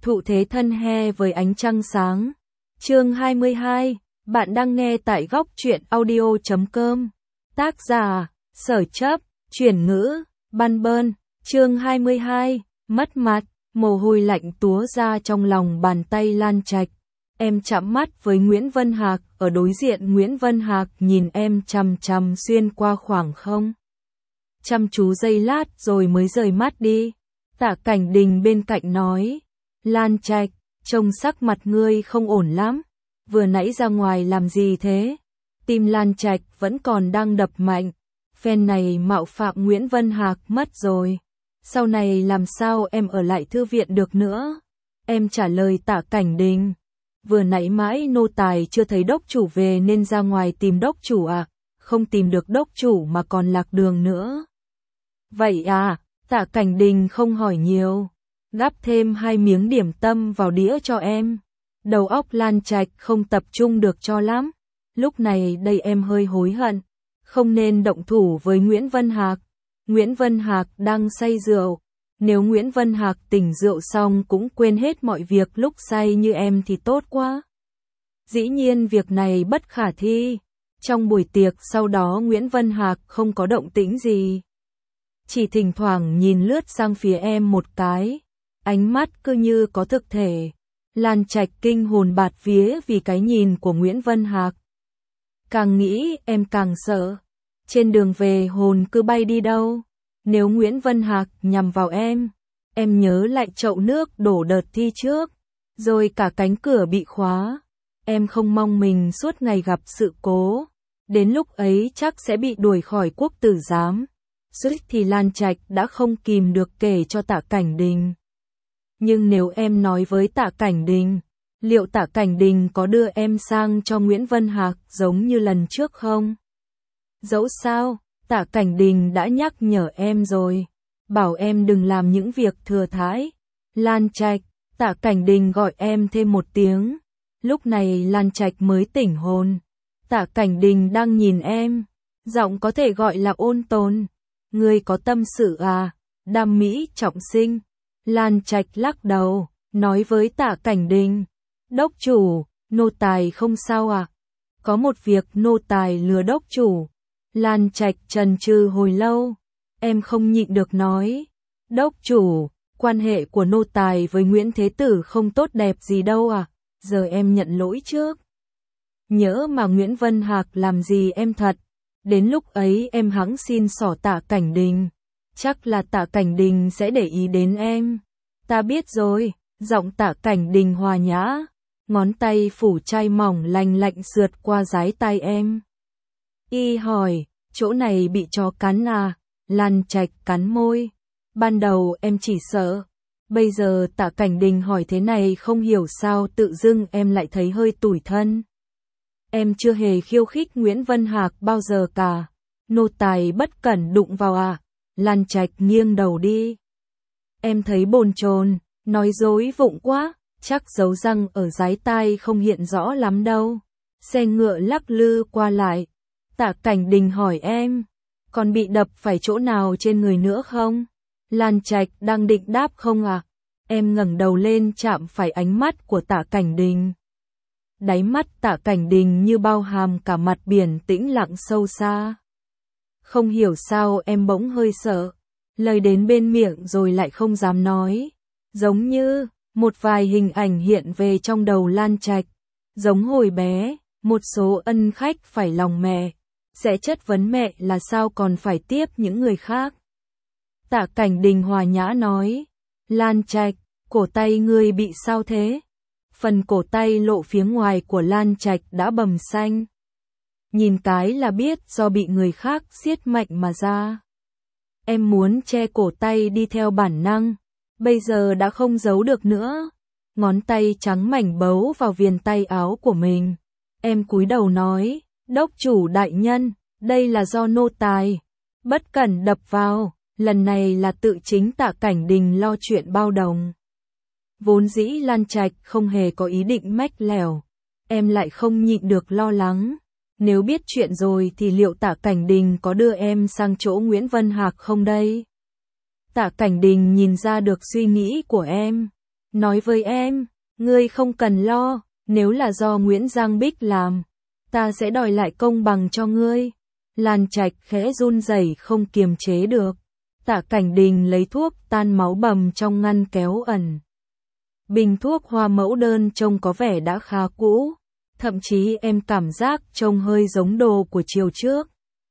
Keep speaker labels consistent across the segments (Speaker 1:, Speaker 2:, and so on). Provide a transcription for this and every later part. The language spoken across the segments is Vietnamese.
Speaker 1: Thụ thế thân he với ánh trăng sáng. Chương 22, bạn đang nghe tại góc truyện audio.com. Tác giả, Sở Chấp, chuyển ngữ, Ban Bơn. Chương 22, mất mặt, mồ hôi lạnh túa ra trong lòng bàn tay Lan Trạch. Em chạm mắt với Nguyễn Vân Hạc, ở đối diện Nguyễn Vân Hạc nhìn em chằm chằm xuyên qua khoảng không. Chăm chú giây lát rồi mới rời mắt đi. Tạ Cảnh Đình bên cạnh nói, Lan Trạch, trông sắc mặt ngươi không ổn lắm, vừa nãy ra ngoài làm gì thế? Tim Lan Trạch vẫn còn đang đập mạnh, phen này mạo phạm Nguyễn Vân Hạc mất rồi. Sau này làm sao em ở lại thư viện được nữa? Em trả lời Tạ Cảnh Đình, vừa nãy mãi nô tài chưa thấy đốc chủ về nên ra ngoài tìm đốc chủ à, không tìm được đốc chủ mà còn lạc đường nữa. Vậy à, Tạ Cảnh Đình không hỏi nhiều, gắp thêm 2 miếng điểm tâm vào đĩa cho em. Đầu óc Lan Trạch không tập trung được cho lắm. Lúc này đây em hơi hối hận, không nên động thủ với Nguyễn Vân Hạc. Nguyễn Vân Hạc đang say rượu, nếu Nguyễn Vân Hạc tỉnh rượu xong cũng quên hết mọi việc lúc say như em thì tốt quá. Dĩ nhiên việc này bất khả thi. Trong buổi tiệc sau đó Nguyễn Vân Hạc không có động tĩnh gì, chỉ thỉnh thoảng nhìn lướt sang phía em một cái, ánh mắt cứ như có thực thể. Lan Trạch kinh hồn bạt vía vì cái nhìn của Nguyễn Vân Hạc. Càng nghĩ em càng sợ. Trên đường về hồn cứ bay đi đâu. Nếu Nguyễn Vân Hạc nhằm vào em nhớ lại chậu nước đổ đợt thi trước, rồi cả cánh cửa bị khóa. Em không mong mình suốt ngày gặp sự cố, đến lúc ấy chắc sẽ bị đuổi khỏi quốc tử giám. Suýt thì Lan Trạch đã không kìm được kể cho Tạ Cảnh Đình. Nhưng nếu em nói với Tạ Cảnh Đình, liệu Tạ Cảnh Đình có đưa em sang cho Nguyễn Vân Hạc giống như lần trước không? Dẫu sao, Tạ Cảnh Đình đã nhắc nhở em rồi, bảo em đừng làm những việc thừa thãi. Lan Trạch, Tạ Cảnh Đình gọi em thêm một tiếng. Lúc này Lan Trạch mới tỉnh hồn. Tạ Cảnh Đình đang nhìn em, giọng có thể gọi là ôn tồn. Ngươi có tâm sự à, đam mỹ trọng sinh. Lan Trạch lắc đầu, nói với Tạ Cảnh Đình, đốc chủ, nô tài không sao à? Có một việc nô tài lừa đốc chủ. Lan Trạch chần chừ hồi lâu, em không nhịn được nói, đốc chủ, quan hệ của nô tài với Nguyễn Thế Tử không tốt đẹp gì đâu à, giờ em nhận lỗi trước. Nhỡ mà Nguyễn Vân Hạc làm gì em thật, đến lúc ấy em hẵng xin xỏ Tạ Cảnh Đình. Chắc là Tạ Cảnh Đình sẽ để ý đến em. Ta biết rồi, giọng Tạ Cảnh Đình hòa nhã, ngón tay phủ chai mỏng lành lạnh sượt qua dái tai em. Y hỏi, chỗ này bị chó cắn à? Lan Trạch cắn môi. Ban đầu em chỉ sợ. Bây giờ Tạ Cảnh Đình hỏi thế này không hiểu sao tự dưng em lại thấy hơi tủi thân. Em chưa hề khiêu khích Nguyễn Vân Hạc bao giờ cả. Nô tài bất cẩn đụng vào à? Lan Trạch nghiêng đầu đi. Em thấy bồn chồn, nói dối vụng quá, chắc dấu răng ở dái tai không hiện rõ lắm đâu. Xe ngựa lắc lư qua lại. Tạ Cảnh Đình hỏi em, còn bị đập phải chỗ nào trên người nữa không? Lan Trạch đang định đáp không à? Em ngẩng đầu lên chạm phải ánh mắt của Tạ Cảnh Đình. Đáy mắt Tạ Cảnh Đình như bao hàm cả mặt biển tĩnh lặng sâu xa. Không hiểu sao em bỗng hơi sợ, lời đến bên miệng rồi lại không dám nói. Giống như, một vài hình ảnh hiện về trong đầu Lan Trạch. Giống hồi bé, một số ân khách phải lòng mẹ, sẽ chất vấn mẹ là sao còn phải tiếp những người khác. Tạ Cảnh Đình hòa nhã nói, Lan Trạch, cổ tay ngươi bị sao thế? Phần cổ tay lộ phía ngoài của Lan Trạch đã bầm xanh. Nhìn cái là biết do bị người khác siết mạnh mà ra. Em muốn che cổ tay đi theo bản năng, bây giờ đã không giấu được nữa. Ngón tay trắng mảnh bấu vào viền tay áo của mình. Em cúi đầu nói, đốc chủ đại nhân, đây là do nô tài bất cẩn đập vào, lần này là tự chính Tạ Cảnh Đình lo chuyện bao đồng. Vốn dĩ Lan Trạch không hề có ý định mách lẻo, em lại không nhịn được lo lắng. Nếu biết chuyện rồi thì liệu Tạ Cảnh Đình có đưa em sang chỗ Nguyễn Vân Hạc không đây? Tạ Cảnh Đình nhìn ra được suy nghĩ của em, nói với em, ngươi không cần lo, nếu là do Nguyễn Giang Bích làm, ta sẽ đòi lại công bằng cho ngươi. Lan Trạch khẽ run rẩy không kiềm chế được. Tạ Cảnh Đình lấy thuốc tan máu bầm trong ngăn kéo ẩn. Bình thuốc hoa mẫu đơn trông có vẻ đã khá cũ, thậm chí em cảm giác trông hơi giống đồ của chiều trước.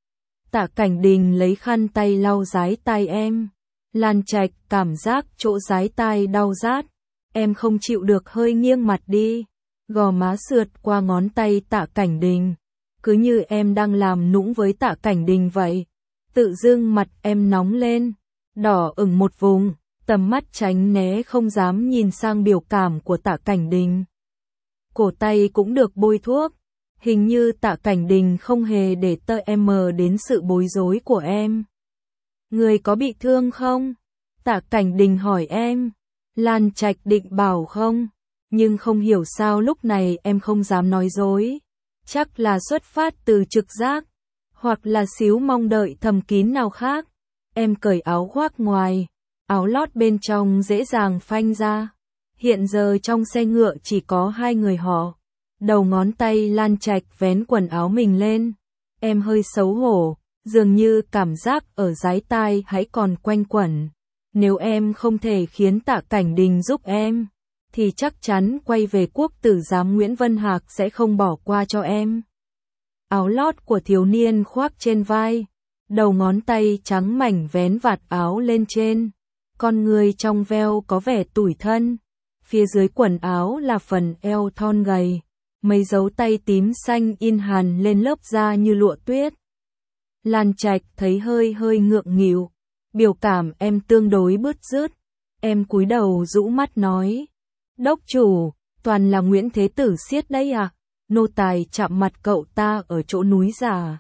Speaker 1: Tạ Cảnh Đình lấy khăn tay lau dái tai em. Lan Trạch cảm giác chỗ dái tai đau rát. Em không chịu được hơi nghiêng mặt đi. Gò má sượt qua ngón tay Tạ Cảnh Đình. Cứ như em đang làm nũng với Tạ Cảnh Đình vậy. Tự dưng mặt em nóng lên, đỏ ửng một vùng, tầm mắt tránh né không dám nhìn sang biểu cảm của Tạ Cảnh Đình. Cổ tay cũng được bôi thuốc. Hình như Tạ Cảnh Đình không hề để em đến sự bối rối của em. Người có bị thương không? Tạ Cảnh Đình hỏi em. Lan Trạch định bảo không, nhưng không hiểu sao lúc này em không dám nói dối. Chắc là xuất phát từ trực giác, hoặc là xíu mong đợi thầm kín nào khác. Em cởi áo khoác ngoài, áo lót bên trong dễ dàng phanh ra. Hiện giờ trong xe ngựa chỉ có hai người họ. Đầu ngón tay Lan Trạch vén quần áo mình lên. Em hơi xấu hổ, dường như cảm giác ở dái tai hãy còn quanh quẩn. Nếu em không thể khiến Tạ Cảnh Đình giúp em, thì chắc chắn quay về quốc tử giám Nguyễn Vân Hạc sẽ không bỏ qua cho em. Áo lót của thiếu niên khoác trên vai, đầu ngón tay trắng mảnh vén vạt áo lên trên. Con người trong veo có vẻ tủi thân. Phía dưới quần áo là phần eo thon gầy. Mấy dấu tay tím xanh in hằn lên lớp da như lụa tuyết. Lan Trạch thấy hơi ngượng nghịu. Biểu cảm em tương đối bứt rứt. Em cúi đầu rũ mắt nói. Đốc chủ, toàn là Nguyễn Thế Tử xiết đấy à? Nô tài chạm mặt cậu ta ở chỗ núi Giả.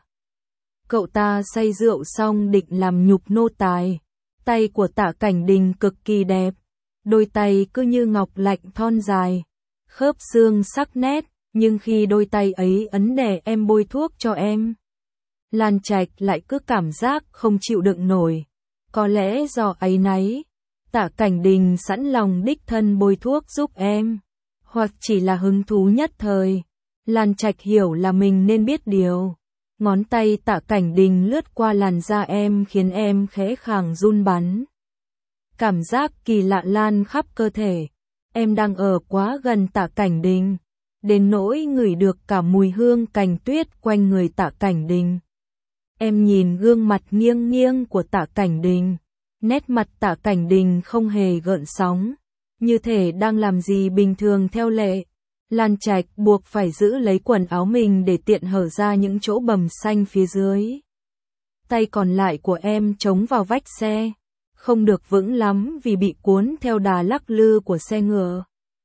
Speaker 1: Cậu ta say rượu xong định làm nhục nô tài. Tay của Tạ Cảnh Đình cực kỳ đẹp. Đôi tay cứ như ngọc lạnh thon dài. Khớp xương sắc nét. Nhưng khi đôi tay ấy ấn đè em bôi thuốc cho em, Lan Trạch lại cứ cảm giác không chịu đựng nổi. Có lẽ do áy náy, Tạ Cảnh Đình sẵn lòng đích thân bôi thuốc giúp em, hoặc chỉ là hứng thú nhất thời. Lan Trạch hiểu là mình nên biết điều. Ngón tay Tạ Cảnh Đình lướt qua làn da em khiến em khẽ khàng run bắn. Cảm giác kỳ lạ lan khắp cơ thể. Em đang ở quá gần Tạ Cảnh Đình, đến nỗi ngửi được cả mùi hương cành tuyết quanh người Tạ Cảnh Đình. Em nhìn gương mặt nghiêng nghiêng của Tạ Cảnh Đình. Nét mặt Tạ Cảnh Đình không hề gợn sóng, như thể đang làm gì bình thường theo lệ. Lan Trạch buộc phải giữ lấy quần áo mình để tiện hở ra những chỗ bầm xanh phía dưới. Tay còn lại của em chống vào vách xe, không được vững lắm vì bị cuốn theo đà lắc lư của xe ngựa.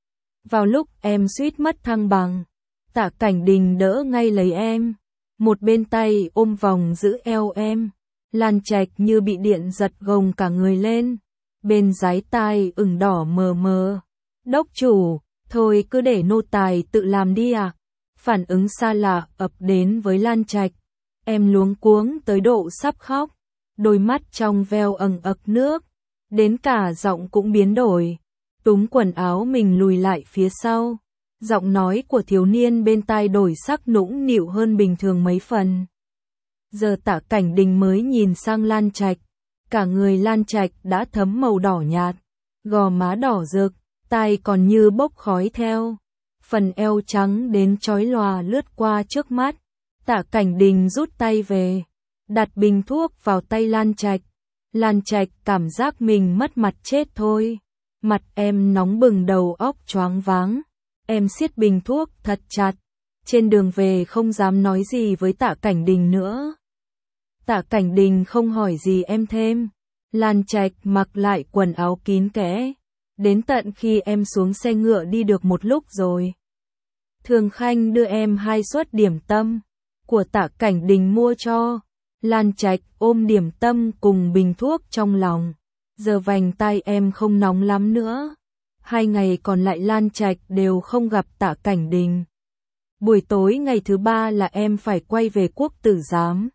Speaker 1: Vào lúc em suýt mất thăng bằng, Tạ Cảnh Đình đỡ ngay lấy em, một bên tay ôm vòng giữ eo em. Lan Trạch như bị điện giật gồng cả người lên, bên dái tai ửng đỏ mờ mờ. Đốc chủ, thôi cứ để nô tài tự làm đi à? Phản ứng xa lạ ập đến với Lan Trạch. Em luống cuống tới độ sắp khóc, đôi mắt trong veo ẩn ực nước, đến cả giọng cũng biến đổi. Túm quần áo mình lùi lại phía sau. Giọng nói của thiếu niên bên tai đổi sắc nũng nịu hơn bình thường mấy phần. Giờ Tạ Cảnh Đình mới nhìn sang Lan Trạch. Cả người Lan Trạch đã thấm màu đỏ nhạt, gò má đỏ rực, tai còn như bốc khói theo. Phần eo trắng đến chói lòa lướt qua trước mắt. Tạ Cảnh Đình rút tay về, đặt bình thuốc vào tay Lan Trạch. Lan Trạch cảm giác mình mất mặt chết thôi. Mặt em nóng bừng, đầu óc choáng váng. Em siết bình thuốc thật chặt. Trên đường về không dám nói gì với Tạ Cảnh Đình nữa. Tạ Cảnh Đình không hỏi gì em thêm. Lan Trạch mặc lại quần áo kín kẽ. Đến tận khi em xuống xe ngựa đi được một lúc rồi, Thường Khanh đưa em 2 suất điểm tâm của Tạ Cảnh Đình mua cho. Lan Trạch ôm điểm tâm cùng bình thuốc trong lòng. Giờ vành tay em không nóng lắm nữa. 2 ngày còn lại Lan Trạch đều không gặp Tạ Cảnh Đình. Buổi tối ngày thứ 3 là em phải quay về quốc tử giám.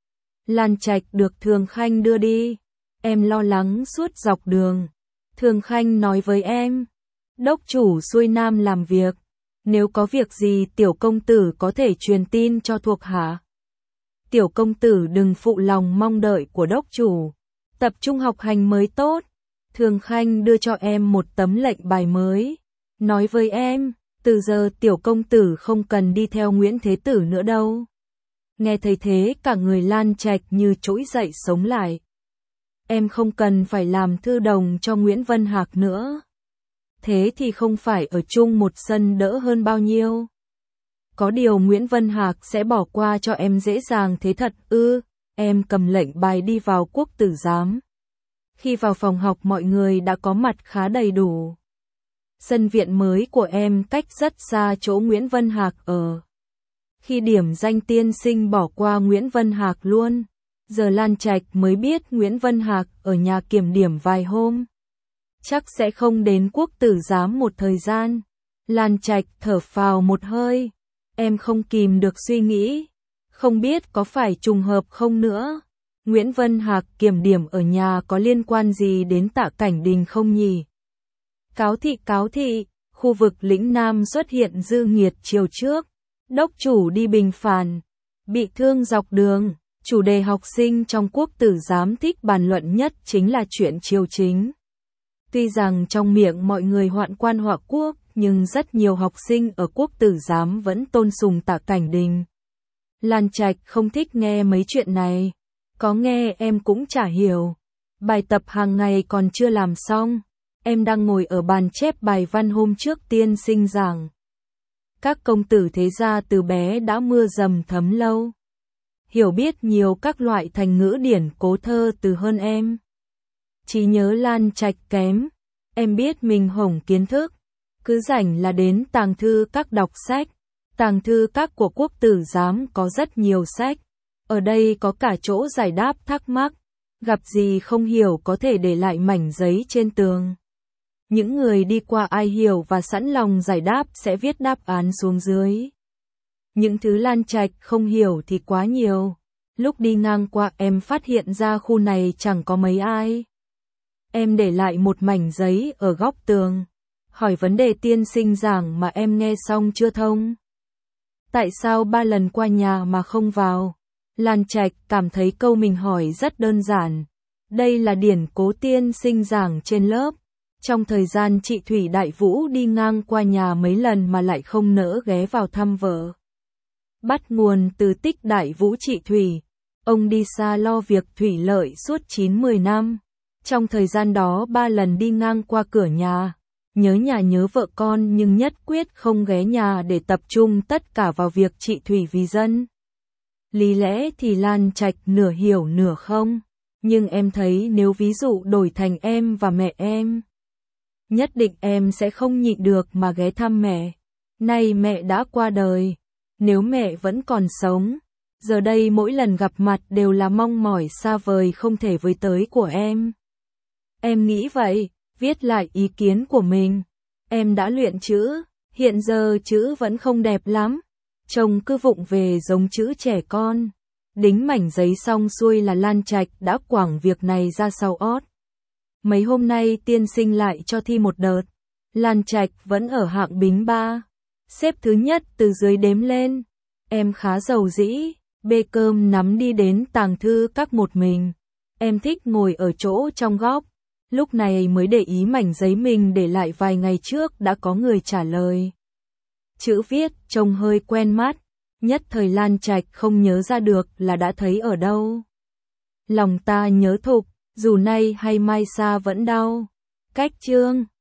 Speaker 1: Lan Trạch được Thường Khanh đưa đi. Em lo lắng suốt dọc đường. Thường Khanh nói với em, Đốc chủ xuôi nam làm việc. Nếu có việc gì tiểu công tử có thể truyền tin cho thuộc hạ. Tiểu công tử đừng phụ lòng mong đợi của đốc chủ. Tập trung học hành mới tốt. Thường Khanh đưa cho em một tấm lệnh bài mới. Nói với em, từ giờ tiểu công tử không cần đi theo Nguyễn Thế Tử nữa đâu. Nghe thấy thế cả người Lan Trạch như trỗi dậy sống lại. Em không cần phải làm thư đồng cho Nguyễn Vân Hạc nữa. Thế thì không phải ở chung một sân đỡ hơn bao nhiêu. Có điều Nguyễn Vân Hạc sẽ bỏ qua cho em dễ dàng thế thật ư? Em cầm lệnh bài đi vào quốc tử giám. Khi vào phòng học mọi người đã có mặt khá đầy đủ. Sân viện mới của em cách rất xa chỗ Nguyễn Vân Hạc ở. Khi điểm danh tiên sinh bỏ qua Nguyễn Vân Hạc luôn. Giờ Lan Trạch mới biết Nguyễn Vân Hạc ở nhà kiểm điểm vài hôm. Chắc sẽ không đến quốc tử giám một thời gian. Lan Trạch thở phào một hơi. Em không kìm được suy nghĩ. Không biết có phải trùng hợp không nữa. Nguyễn Vân Hạc kiểm điểm ở nhà có liên quan gì đến Tạ Cảnh Đình không nhỉ? Cáo thị, khu vực lĩnh Nam xuất hiện dư nghiệt chiều trước. Đốc chủ đi bình phàn, bị thương dọc đường. Chủ đề học sinh trong quốc tử giám thích bàn luận nhất chính là chuyện triều chính. Tuy rằng trong miệng mọi người hoạn quan họa quốc, nhưng rất nhiều học sinh ở quốc tử giám vẫn tôn sùng Tạ Cảnh Đình. Lan Trạch không thích nghe mấy chuyện này. Có nghe em cũng chả hiểu. Bài tập hàng ngày còn chưa làm xong. Em đang ngồi ở bàn chép bài văn hôm trước tiên sinh giảng. Các công tử thế gia từ bé đã mưa dầm thấm lâu. Hiểu biết nhiều các loại thành ngữ điển cố thơ từ hơn em. Trí nhớ Lan Trạch kém. Em biết mình hổng kiến thức. Cứ rảnh là đến tàng thư các đọc sách. Tàng thư các của quốc tử giám có rất nhiều sách. Ở đây có cả chỗ giải đáp thắc mắc. Gặp gì không hiểu có thể để lại mảnh giấy trên tường. Những người đi qua ai hiểu và sẵn lòng giải đáp sẽ viết đáp án xuống dưới. Những thứ Lan Trạch không hiểu thì quá nhiều. Lúc đi ngang qua em phát hiện ra khu này chẳng có mấy ai. Em để lại một mảnh giấy ở góc tường. Hỏi vấn đề tiên sinh giảng mà em nghe xong chưa thông. Tại sao 3 lần qua nhà mà không vào? Lan Trạch cảm thấy câu mình hỏi rất đơn giản. Đây là điển cố tiên sinh giảng trên lớp. Trong thời gian chị Thủy Đại Vũ đi ngang qua nhà mấy lần mà lại không nỡ ghé vào thăm vợ. Bắt nguồn từ tích Đại Vũ chị Thủy. Ông đi xa lo việc thủy lợi suốt 9-10 năm. Trong thời gian đó 3 lần đi ngang qua cửa nhà. Nhớ nhà nhớ vợ con nhưng nhất quyết không ghé nhà để tập trung tất cả vào việc chị Thủy vì dân. Lý lẽ thì Lan Trạch nửa hiểu nửa không. Nhưng em thấy nếu ví dụ đổi thành em và mẹ em. Nhất định em sẽ không nhịn được mà ghé thăm mẹ. Nay mẹ đã qua đời. Nếu mẹ vẫn còn sống. Giờ đây mỗi lần gặp mặt đều là mong mỏi xa vời không thể với tới của em. Em nghĩ vậy, viết lại ý kiến của mình. Em đã luyện chữ, hiện giờ chữ vẫn không đẹp lắm. Trông cứ vụng về giống chữ trẻ con. Đính mảnh giấy xong xuôi là Lan Trạch đã quẳng việc này ra sau ót. Mấy hôm nay tiên sinh lại cho thi một đợt. Lan Trạch vẫn ở hạng bính 3. Xếp thứ nhất từ dưới đếm lên. Em khá giàu dĩ, bê cơm nắm đi đến tàng thư các một mình. Em thích ngồi ở chỗ trong góc. Lúc này mới để ý mảnh giấy mình để lại vài ngày trước đã có người trả lời. Chữ viết trông hơi quen mắt. Nhất thời Lan Trạch không nhớ ra được là đã thấy ở đâu. Lòng ta nhớ thục, dù nay hay mai xa vẫn đau. Cách chương